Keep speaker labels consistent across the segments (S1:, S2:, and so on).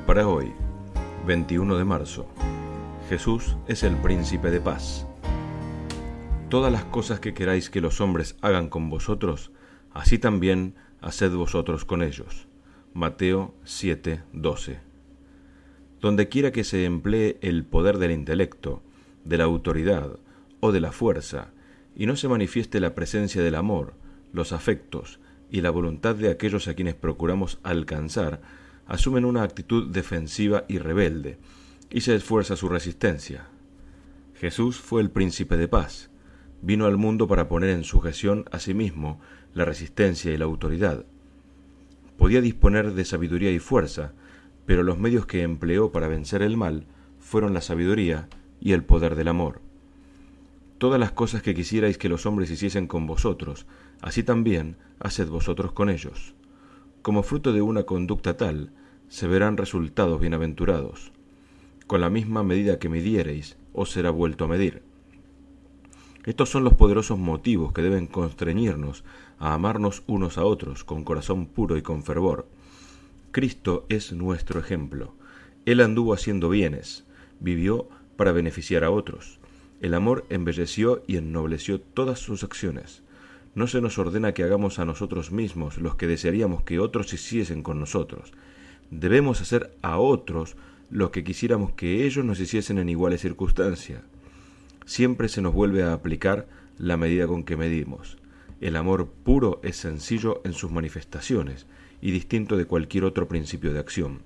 S1: Para hoy, 21 de marzo, Jesús es el príncipe de paz. Todas las cosas que queráis que los hombres hagan con vosotros, así también haced vosotros con ellos. Mateo 7:12. Donde quiera que se emplee el poder del intelecto, de la autoridad o de la fuerza, y no se manifieste la presencia del amor, los afectos y la voluntad de aquellos a quienes procuramos alcanzar, asumen una actitud defensiva y rebelde, y se esfuerza su resistencia. Jesús fue el príncipe de paz. Vino al mundo para poner en sujeción a sí mismo la resistencia y la autoridad. Podía disponer de sabiduría y fuerza, pero los medios que empleó para vencer el mal fueron la sabiduría y el poder del amor. Todas las cosas que quisierais que los hombres hiciesen con vosotros, así también haced vosotros con ellos. Como fruto de una conducta tal, se verán resultados bienaventurados. Con la misma medida que midiereis, os será vuelto a medir. Estos son los poderosos motivos que deben constreñirnos a amarnos unos a otros con corazón puro y con fervor. Cristo es nuestro ejemplo. Él anduvo haciendo bienes, vivió para beneficiar a otros. El amor embelleció y ennobleció todas sus acciones. No se nos ordena que hagamos a nosotros mismos los que desearíamos que otros hiciesen con nosotros. Debemos hacer a otros lo que quisiéramos que ellos nos hiciesen en iguales circunstancias. Siempre se nos vuelve a aplicar la medida con que medimos. El amor puro es sencillo en sus manifestaciones y distinto de cualquier otro principio de acción.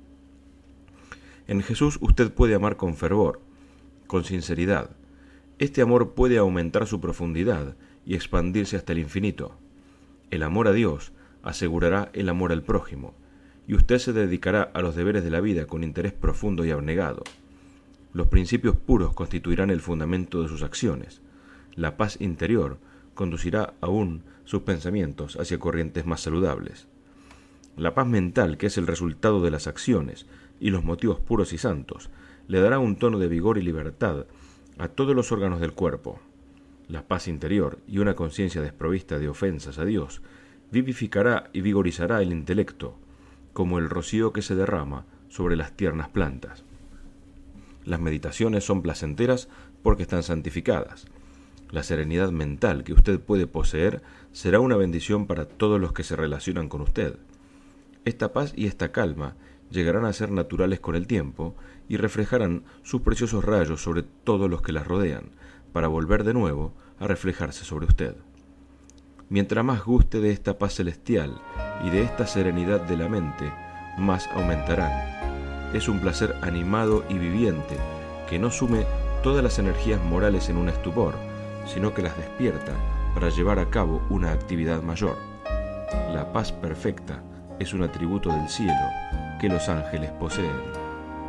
S1: En Jesús usted puede amar con fervor, con sinceridad. Este amor puede aumentar su profundidad y expandirse hasta el infinito. El amor a Dios asegurará el amor al prójimo, y usted se dedicará a los deberes de la vida con interés profundo y abnegado. Los principios puros constituirán el fundamento de sus acciones. La paz interior conducirá aún sus pensamientos hacia corrientes más saludables. La paz mental, que es el resultado de las acciones y los motivos puros y santos, le dará un tono de vigor y libertad a todos los órganos del cuerpo. La paz interior y una conciencia desprovista de ofensas a Dios vivificará y vigorizará el intelecto, como el rocío que se derrama sobre las tiernas plantas. Las meditaciones son placenteras porque están santificadas. La serenidad mental que usted puede poseer será una bendición para todos los que se relacionan con usted. Esta paz y esta calma llegarán a ser naturales con el tiempo y reflejarán sus preciosos rayos sobre todos los que las rodean, para volver de nuevo a reflejarse sobre usted. Mientras más guste de esta paz celestial y de esta serenidad de la mente, más aumentarán. Es un placer animado y viviente que no sume todas las energías morales en un estupor, sino que las despierta para llevar a cabo una actividad mayor. La paz perfecta es un atributo del cielo que los ángeles poseen.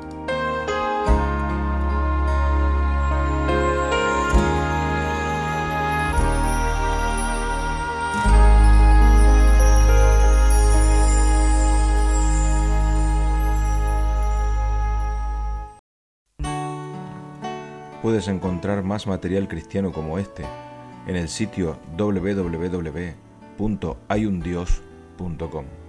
S1: Puedes encontrar más material cristiano como este en el sitio www.hayundios.com.